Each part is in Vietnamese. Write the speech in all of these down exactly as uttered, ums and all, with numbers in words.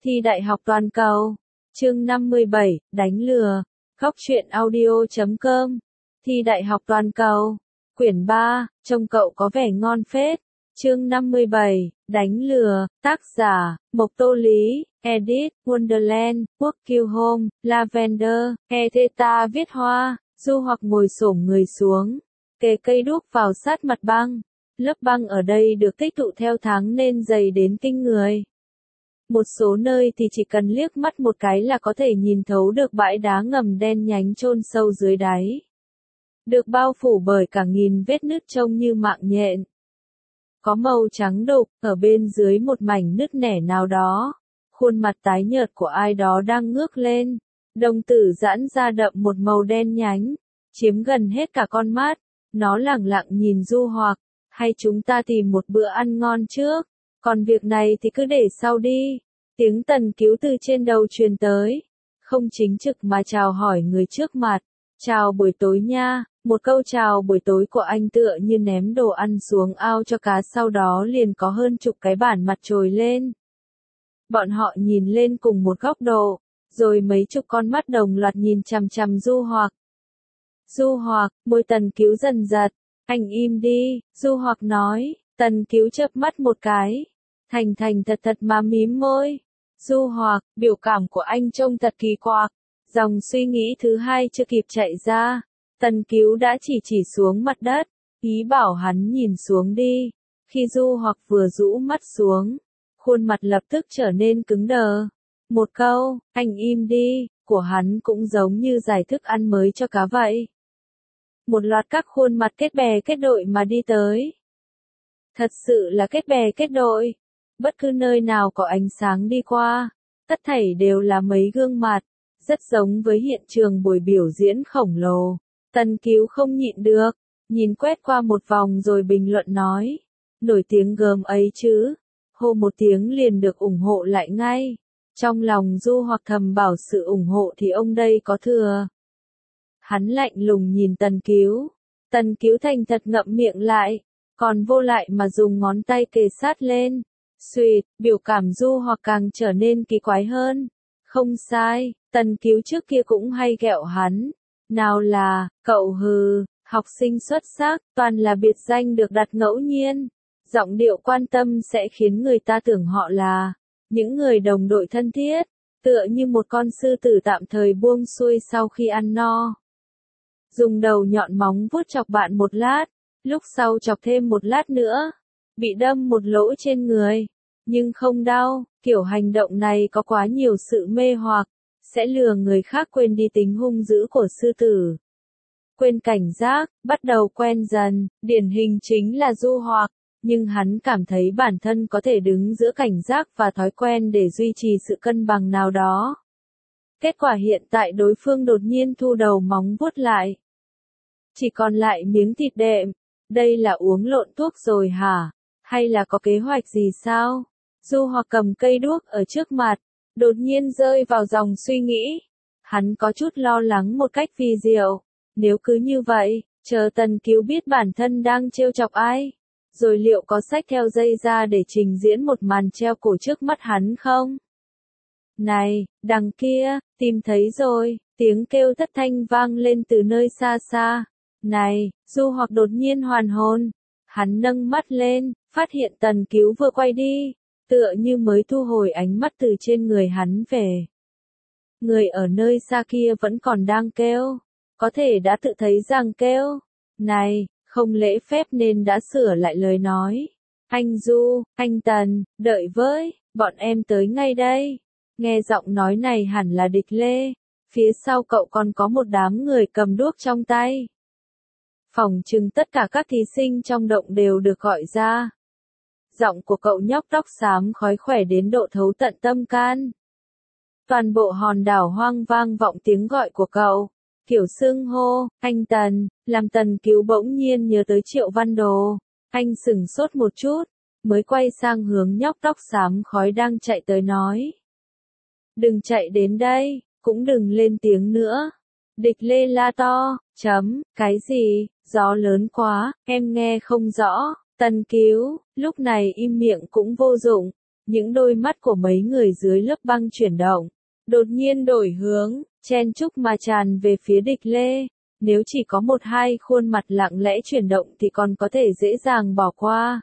Thi đại học toàn cầu. Chương năm mươi bảy, đánh lừa. Góc truyện audio chấm com. Thi đại học toàn cầu. Quyển ba, trông cậu có vẻ ngon phết. Chương năm mươi bảy, đánh lừa. Tác giả, Mộc Tô Lý, Edit, Wonderland, Quốc Kiêu Home, Lavender, Etheta viết hoa, Du hoặc ngồi xổm người xuống, kề cây đuốc vào sát mặt băng. Lớp băng ở đây được tích tụ theo tháng nên dày đến kinh người. Một số nơi thì chỉ cần liếc mắt một cái là có thể nhìn thấu được bãi đá ngầm đen nhánh chôn sâu dưới đáy. Được bao phủ bởi cả nghìn vết nứt trông như mạng nhện. Có màu trắng đục, ở bên dưới một mảnh nứt nẻ nào đó. Khuôn mặt tái nhợt của ai đó đang ngước lên. Đồng tử giãn ra đậm một màu đen nhánh, chiếm gần hết cả con mắt. Nó lẳng lặng nhìn Du Hoặc, hay chúng ta tìm một bữa ăn ngon trước, còn việc này thì cứ để sau đi. Tiếng Tần Cứu từ trên đầu truyền tới, không chính trực mà chào hỏi người trước mặt. Chào buổi tối nha, một câu chào buổi tối của anh tựa như ném đồ ăn xuống ao cho cá, sau đó liền có hơn chục cái bản mặt trồi lên. Bọn họ nhìn lên cùng một góc độ, rồi mấy chục con mắt đồng loạt nhìn chằm chằm Du Hoặc. Du Hoặc, môi Tần Cứu dần giật. Anh im đi, Du Hoặc nói. Tần Cứu chớp mắt một cái, thành thành thật thật mà mím môi. Du Hoặc, biểu cảm của anh trông thật kỳ quặc. Dòng suy nghĩ thứ hai chưa kịp chạy ra, Tần Cứu đã chỉ chỉ xuống mặt đất, ý bảo hắn nhìn xuống đi. Khi Du Hoặc vừa rũ mắt xuống, khuôn mặt lập tức trở nên cứng đờ. Một câu, anh im đi, của hắn cũng giống như giải thức ăn mới cho cá vậy. Một loạt các khuôn mặt kết bè kết đội mà đi tới. Thật sự là kết bè kết đội. Bất cứ nơi nào có ánh sáng đi qua, tất thảy đều là mấy gương mặt, rất giống với hiện trường buổi biểu diễn khổng lồ. Tần Cứu không nhịn được, nhìn quét qua một vòng rồi bình luận nói. Nổi tiếng gớm ấy chứ, hô một tiếng liền được ủng hộ lại ngay. Trong lòng Du Hoặc thầm bảo sự ủng hộ thì ông đây có thừa. Hắn lạnh lùng nhìn Tần Cứu. Tần Cứu thành thật ngậm miệng lại, còn vô lại mà dùng ngón tay kề sát lên. Xuyệt, biểu cảm Du Hoặc càng trở nên kỳ quái hơn. Không sai, Tần Cứu trước kia cũng hay ghẹo hắn. Nào là, cậu hừ, học sinh xuất sắc, toàn là biệt danh được đặt ngẫu nhiên. Giọng điệu quan tâm sẽ khiến người ta tưởng họ là những người đồng đội thân thiết, tựa như một con sư tử tạm thời buông xuôi sau khi ăn no. Dùng đầu nhọn móng vuốt chọc bạn một lát, lúc sau chọc thêm một lát nữa, bị đâm một lỗ trên người, nhưng không đau. Kiểu hành động này có quá nhiều sự mê hoặc, sẽ lừa người khác quên đi tính hung dữ của sư tử. Quên cảnh giác, bắt đầu quen dần, điển hình chính là Du Hoặc, nhưng hắn cảm thấy bản thân có thể đứng giữa cảnh giác và thói quen để duy trì sự cân bằng nào đó. Kết quả hiện tại đối phương đột nhiên thu đầu móng vuốt lại. Chỉ còn lại miếng thịt đệm. Đây là uống lộn thuốc rồi hả? Hay là có kế hoạch gì sao? Du Hoặc cầm cây đuốc ở trước mặt, đột nhiên rơi vào dòng suy nghĩ. Hắn có chút lo lắng một cách vi diệu. Nếu cứ như vậy, chờ Tần Cứu biết bản thân đang trêu chọc ai, rồi liệu có xách theo dây ra để trình diễn một màn treo cổ trước mắt hắn không? Này, đằng kia, tìm thấy rồi, tiếng kêu thất thanh vang lên từ nơi xa xa. Này, Du Hoặc đột nhiên hoàn hồn. Hắn nâng mắt lên, phát hiện Tần Cứu vừa quay đi, tựa như mới thu hồi ánh mắt từ trên người hắn về. Người ở nơi xa kia vẫn còn đang kêu, có thể đã tự thấy rằng kêu. Này, không lễ phép nên đã sửa lại lời nói. Anh Du, anh Tần, đợi với, bọn em tới ngay đây. Nghe giọng nói này hẳn là Địch Lê. Phía sau cậu còn có một đám người cầm đuốc trong tay. Phòng chừng tất cả các thí sinh trong động đều được gọi ra. Giọng của cậu nhóc tóc xám khói khỏe đến độ thấu tận tâm can. Toàn bộ hòn đảo hoang vang vọng tiếng gọi của cậu. Kiểu xưng hô, anh Tần, làm Tần Cứu bỗng nhiên nhớ tới Triệu Văn Đồ. Anh sửng sốt một chút, mới quay sang hướng nhóc tóc xám khói đang chạy tới nói. Đừng chạy đến đây, cũng đừng lên tiếng nữa. Địch Lê la to, chấm, cái gì, gió lớn quá, em nghe không rõ. Tần Cứu, lúc này im miệng cũng vô dụng, những đôi mắt của mấy người dưới lớp băng chuyển động, đột nhiên đổi hướng, chen chúc mà tràn về phía Địch Lê. Nếu chỉ có một hai khuôn mặt lặng lẽ chuyển động thì còn có thể dễ dàng bỏ qua.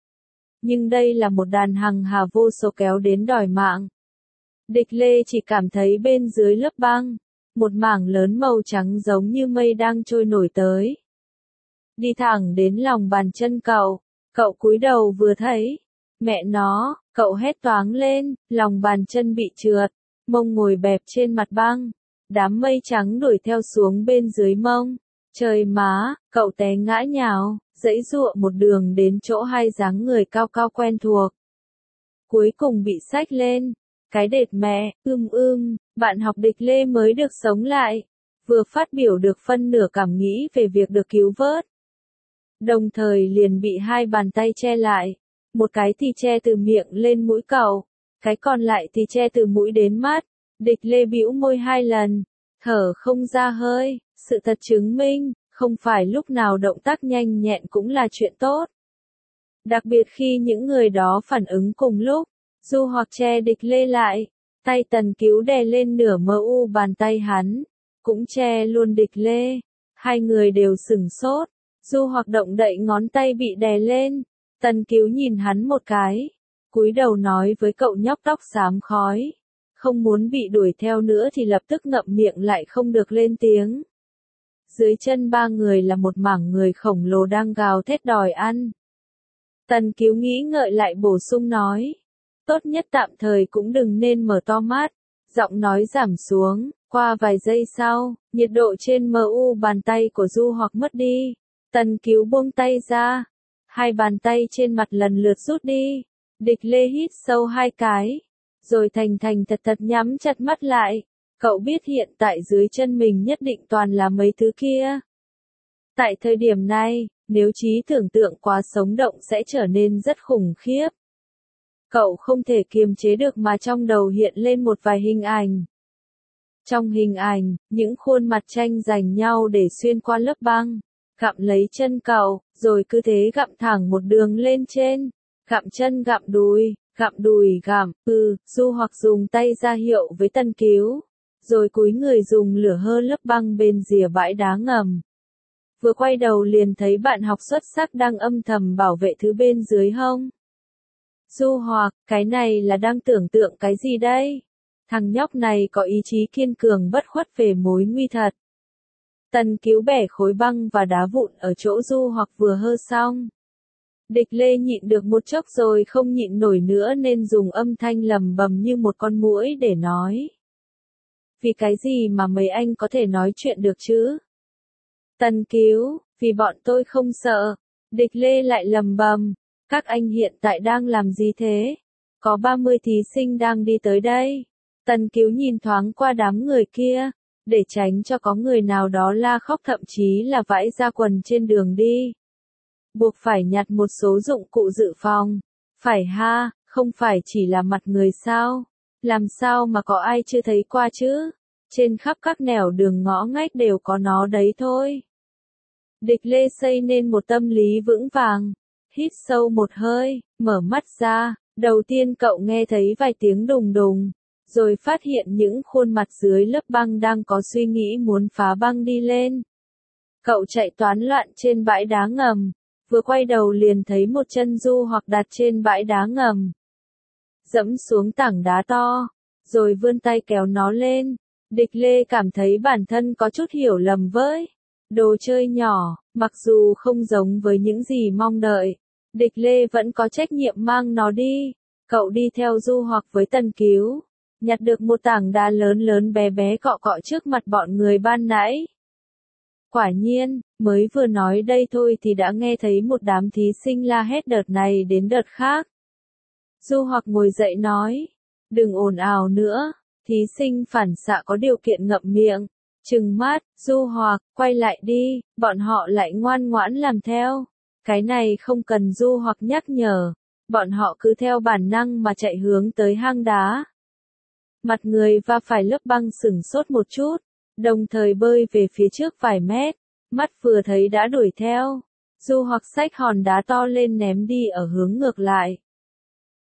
Nhưng đây là một đàn hằng hà vô số kéo đến đòi mạng. Địch Lê chỉ cảm thấy bên dưới lớp băng, một mảng lớn màu trắng giống như mây đang trôi nổi tới. Đi thẳng đến lòng bàn chân cậu, cậu cúi đầu vừa thấy. Mẹ nó, cậu hét toáng lên, lòng bàn chân bị trượt, mông ngồi bẹp trên mặt băng. Đám mây trắng đuổi theo xuống bên dưới mông. Trời má, cậu té ngã nhào, giãy giụa một đường đến chỗ hai dáng người cao cao quen thuộc. Cuối cùng bị xách lên. Cái đệt mẹ, ưm ưm, bạn học Địch Lê mới được sống lại. Vừa phát biểu được phân nửa cảm nghĩ về việc được cứu vớt. Đồng thời liền bị hai bàn tay che lại. Một cái thì che từ miệng lên mũi cậu. Cái còn lại thì che từ mũi đến mắt. Địch Lê bĩu môi hai lần. Thở không ra hơi. Sự thật chứng minh, không phải lúc nào động tác nhanh nhẹn cũng là chuyện tốt. Đặc biệt khi những người đó phản ứng cùng lúc. Du Hoặc che Địch Lê lại, tay Tần Cứu đè lên nửa mờ u bàn tay hắn, cũng che luôn Địch Lê. Hai người đều sửng sốt, Du Hoặc động đậy ngón tay bị đè lên, Tần Cứu nhìn hắn một cái, cúi đầu nói với cậu nhóc tóc xám khói, không muốn bị đuổi theo nữa thì lập tức ngậm miệng lại không được lên tiếng. Dưới chân ba người là một mảng người khổng lồ đang gào thét đòi ăn. Tần Cứu nghĩ ngợi lại bổ sung nói. Tốt nhất tạm thời cũng đừng nên mở to mắt. Giọng nói giảm xuống, qua vài giây sau, nhiệt độ trên em u bàn tay của Du Hoặc mất đi. Tần Cứu buông tay ra. Hai bàn tay trên mặt lần lượt rút đi. Địch Lê hít sâu hai cái. Rồi thành thành thật thật nhắm chặt mắt lại. Cậu biết hiện tại dưới chân mình nhất định toàn là mấy thứ kia. Tại thời điểm này, nếu trí tưởng tượng quá sống động sẽ trở nên rất khủng khiếp. Cậu không thể kiềm chế được mà trong đầu hiện lên một vài hình ảnh. Trong hình ảnh, những khuôn mặt tranh giành nhau để xuyên qua lớp băng, gặm lấy chân cậu, rồi cứ thế gặm thẳng một đường lên trên, gặm chân gặm đùi, gặm đùi gặm, ừ, Du Hoặc dùng tay ra hiệu với Tần Cứu, rồi cúi người dùng lửa hơ lớp băng bên rìa bãi đá ngầm. Vừa quay đầu liền thấy bạn học xuất sắc đang âm thầm bảo vệ thứ bên dưới hông. Du Hoặc, cái này là đang tưởng tượng cái gì đây? Thằng nhóc này có ý chí kiên cường bất khuất về mối nguy thật. Tần Cứu bẻ khối băng và đá vụn ở chỗ Du Hoặc vừa hơ xong. Địch Lê nhịn được một chốc rồi không nhịn nổi nữa nên dùng âm thanh lầm bầm như một con muỗi để nói. Vì cái gì mà mấy anh có thể nói chuyện được chứ? Tần Cứu, vì bọn tôi không sợ. Địch Lê lại lầm bầm. Các anh hiện tại đang làm gì thế? Có ba mươi thí sinh đang đi tới đây. Tần Cứu nhìn thoáng qua đám người kia, để tránh cho có người nào đó la khóc thậm chí là vãi ra quần trên đường đi. Buộc phải nhặt một số dụng cụ dự phòng. Phải ha, không phải chỉ là mặt người sao? Làm sao mà có ai chưa thấy qua chứ? Trên khắp các nẻo đường ngõ ngách đều có nó đấy thôi. Địch Lê xây nên một tâm lý vững vàng. Hít sâu một hơi, mở mắt ra, đầu tiên cậu nghe thấy vài tiếng đùng đùng, rồi phát hiện những khuôn mặt dưới lớp băng đang có suy nghĩ muốn phá băng đi lên. Cậu chạy toán loạn trên bãi đá ngầm, vừa quay đầu liền thấy một chân Du Hoặc đặt trên bãi đá ngầm. Dẫm xuống tảng đá to, rồi vươn tay kéo nó lên. Địch Lê cảm thấy bản thân có chút hiểu lầm với đồ chơi nhỏ, mặc dù không giống với những gì mong đợi. Địch Lê vẫn có trách nhiệm mang nó đi. Cậu đi theo Du Hoặc với Tần Cứu, nhặt được một tảng đá lớn lớn bé bé cọ cọ trước mặt bọn người ban nãy. Quả nhiên, mới vừa nói đây thôi thì đã nghe thấy một đám thí sinh la hét đợt này đến đợt khác. Du Hoặc ngồi dậy nói, đừng ồn ào nữa. Thí sinh phản xạ có điều kiện ngậm miệng, trừng mắt. Du Hoặc, quay lại đi, bọn họ lại ngoan ngoãn làm theo. Cái này không cần Du Hoặc nhắc nhở, bọn họ cứ theo bản năng mà chạy hướng tới hang đá. Mặt người va phải lớp băng sửng sốt một chút, đồng thời bơi về phía trước vài mét, mắt vừa thấy đã đuổi theo. Du Hoặc xách hòn đá to lên ném đi ở hướng ngược lại.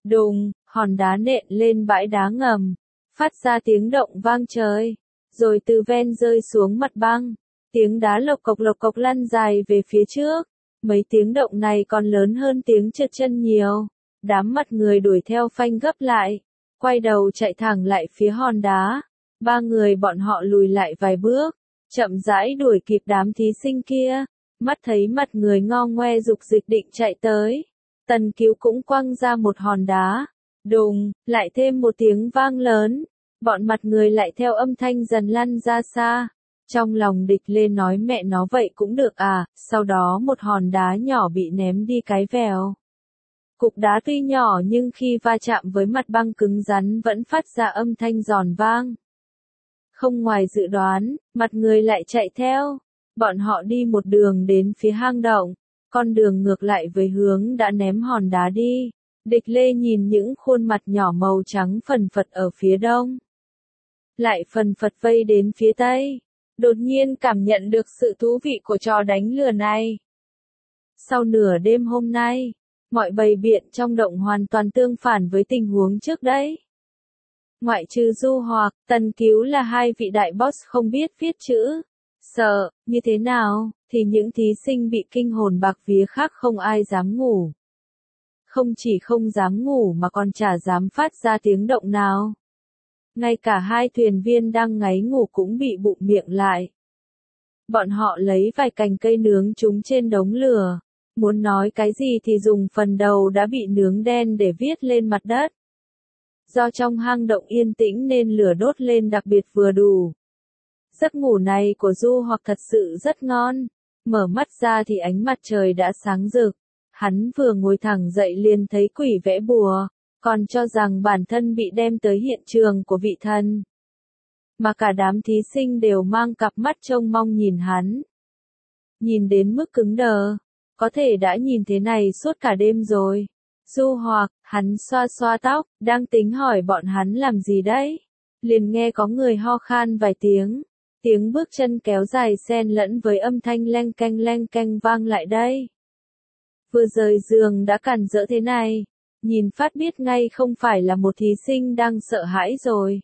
Đùng, hòn đá nện lên bãi đá ngầm, phát ra tiếng động vang trời, rồi từ ven rơi xuống mặt băng. Tiếng đá lộc cộc lộc cộc lăn dài về phía trước. Mấy tiếng động này còn lớn hơn tiếng trượt chân nhiều. Đám mặt người đuổi theo phanh gấp lại, quay đầu chạy thẳng lại phía hòn đá. Ba người bọn họ lùi lại vài bước, chậm rãi đuổi kịp đám thí sinh kia. Mắt thấy mặt người ngo ngoe dục dịch định chạy tới. Tần Cứu cũng quăng ra một hòn đá. Đùng, lại thêm một tiếng vang lớn. Bọn mặt người lại theo âm thanh dần lăn ra xa. Trong lòng Địch Lê nói mẹ nó vậy cũng được à, sau đó một hòn đá nhỏ bị ném đi cái vèo. Cục đá tuy nhỏ nhưng khi va chạm với mặt băng cứng rắn vẫn phát ra âm thanh giòn vang. Không ngoài dự đoán, mặt người lại chạy theo. Bọn họ đi một đường đến phía hang động, con đường ngược lại với hướng đã ném hòn đá đi. Địch Lê nhìn những khuôn mặt nhỏ màu trắng phần phật ở phía đông, lại phần phật vây đến phía tây. Đột nhiên cảm nhận được sự thú vị của trò đánh lừa này. Sau nửa đêm hôm nay, mọi bày biện trong động hoàn toàn tương phản với tình huống trước đấy. Ngoại trừ Du Hoặc, Tần Cứu là hai vị đại boss không biết viết chữ. Sợ, như thế nào, thì những thí sinh bị kinh hồn bạc vía khác không ai dám ngủ. Không chỉ không dám ngủ mà còn chả dám phát ra tiếng động nào. Ngay cả hai thuyền viên đang ngáy ngủ cũng bị bụm miệng lại. Bọn họ lấy vài cành cây nướng chúng trên đống lửa. Muốn nói cái gì thì dùng phần đầu đã bị nướng đen để viết lên mặt đất. Do trong hang động yên tĩnh nên lửa đốt lên đặc biệt vừa đủ. Giấc ngủ này của Du Hoặc thật sự rất ngon. Mở mắt ra thì ánh mặt trời đã sáng rực. Hắn vừa ngồi thẳng dậy liền thấy quỷ vẽ bùa, còn cho rằng bản thân bị đem tới hiện trường của vị thần. Mà cả đám thí sinh đều mang cặp mắt trông mong nhìn hắn. Nhìn đến mức cứng đờ, có thể đã nhìn thế này suốt cả đêm rồi. Du Hoặc, hắn xoa xoa tóc, đang tính hỏi bọn hắn làm gì đấy. Liền nghe có người ho khan vài tiếng. Tiếng bước chân kéo dài xen lẫn với âm thanh leng keng leng keng vang lại đây. Vừa rời giường đã cản rỡ thế này, nhìn phát biết ngay không phải là một thí sinh đang sợ hãi rồi.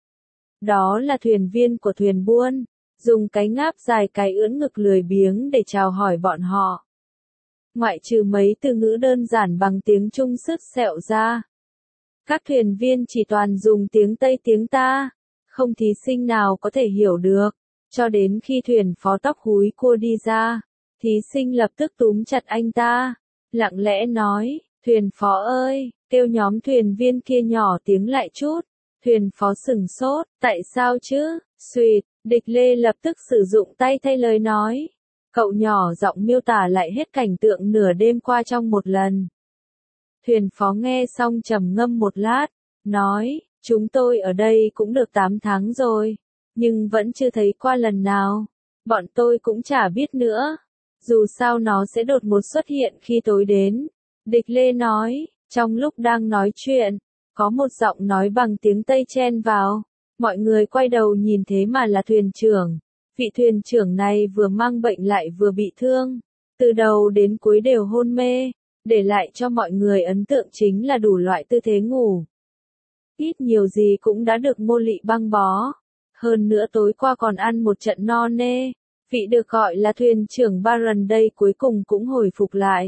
Đó là thuyền viên của thuyền buôn, dùng cái ngáp dài cái ưỡn ngực lười biếng để chào hỏi bọn họ. Ngoại trừ mấy từ ngữ đơn giản bằng tiếng Trung sứt sẹo ra, các thuyền viên chỉ toàn dùng tiếng Tây tiếng ta, không thí sinh nào có thể hiểu được, cho đến khi thuyền phó tóc húi cua đi ra, thí sinh lập tức túm chặt anh ta, lặng lẽ nói, thuyền phó ơi, kêu nhóm thuyền viên kia nhỏ tiếng lại chút. Thuyền phó sửng sốt, tại sao chứ, suýt, Địch Lê lập tức sử dụng tay thay lời nói. Cậu nhỏ giọng miêu tả lại hết cảnh tượng nửa đêm qua trong một lần. Thuyền phó nghe xong trầm ngâm một lát, nói, chúng tôi ở đây cũng được tám tháng rồi, nhưng vẫn chưa thấy qua lần nào. Bọn tôi cũng chả biết nữa. Dù sao nó sẽ đột ngột xuất hiện khi tối đến. Địch Lê nói, trong lúc đang nói chuyện, có một giọng nói bằng tiếng Tây chen vào. Mọi người quay đầu nhìn thế mà là thuyền trưởng. Vị thuyền trưởng này vừa mang bệnh lại vừa bị thương. Từ đầu đến cuối đều hôn mê. Để lại cho mọi người ấn tượng chính là đủ loại tư thế ngủ. Ít nhiều gì cũng đã được Ngô Lị băng bó. Hơn nữa tối qua còn ăn một trận no nê. Vị được gọi là thuyền trưởng Baron đây cuối cùng cũng hồi phục lại.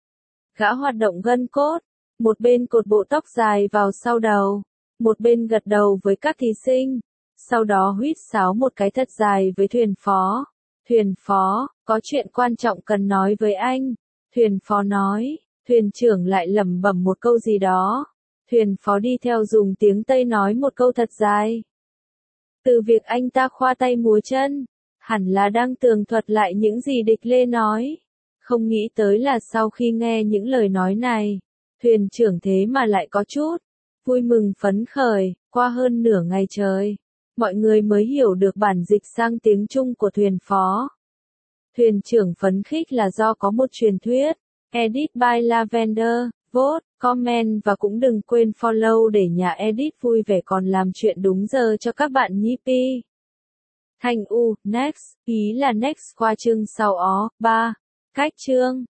Gã hoạt động gân cốt. Một bên cột bộ tóc dài vào sau đầu. Một bên gật đầu với các thí sinh. Sau đó huýt sáo một cái thật dài với thuyền phó. Thuyền phó, có chuyện quan trọng cần nói với anh. Thuyền phó nói. Thuyền trưởng lại lẩm bẩm một câu gì đó. Thuyền phó đi theo dùng tiếng Tây nói một câu thật dài. Từ việc anh ta khoa tay múa chân, hẳn là đang tường thuật lại những gì Địch Lê nói. Không nghĩ tới là sau khi nghe những lời nói này, thuyền trưởng thế mà lại có chút vui mừng phấn khởi. Qua hơn nửa ngày trời, mọi người mới hiểu được bản dịch sang tiếng Trung của thuyền phó. Thuyền trưởng phấn khích là do có một truyền thuyết. Edit by Lavender, vote, comment và cũng đừng quên follow để nhà edit vui vẻ còn làm chuyện đúng giờ cho các bạn nhé pi. Thành U, next, ý là next qua chương sau ó, ba. Cách chương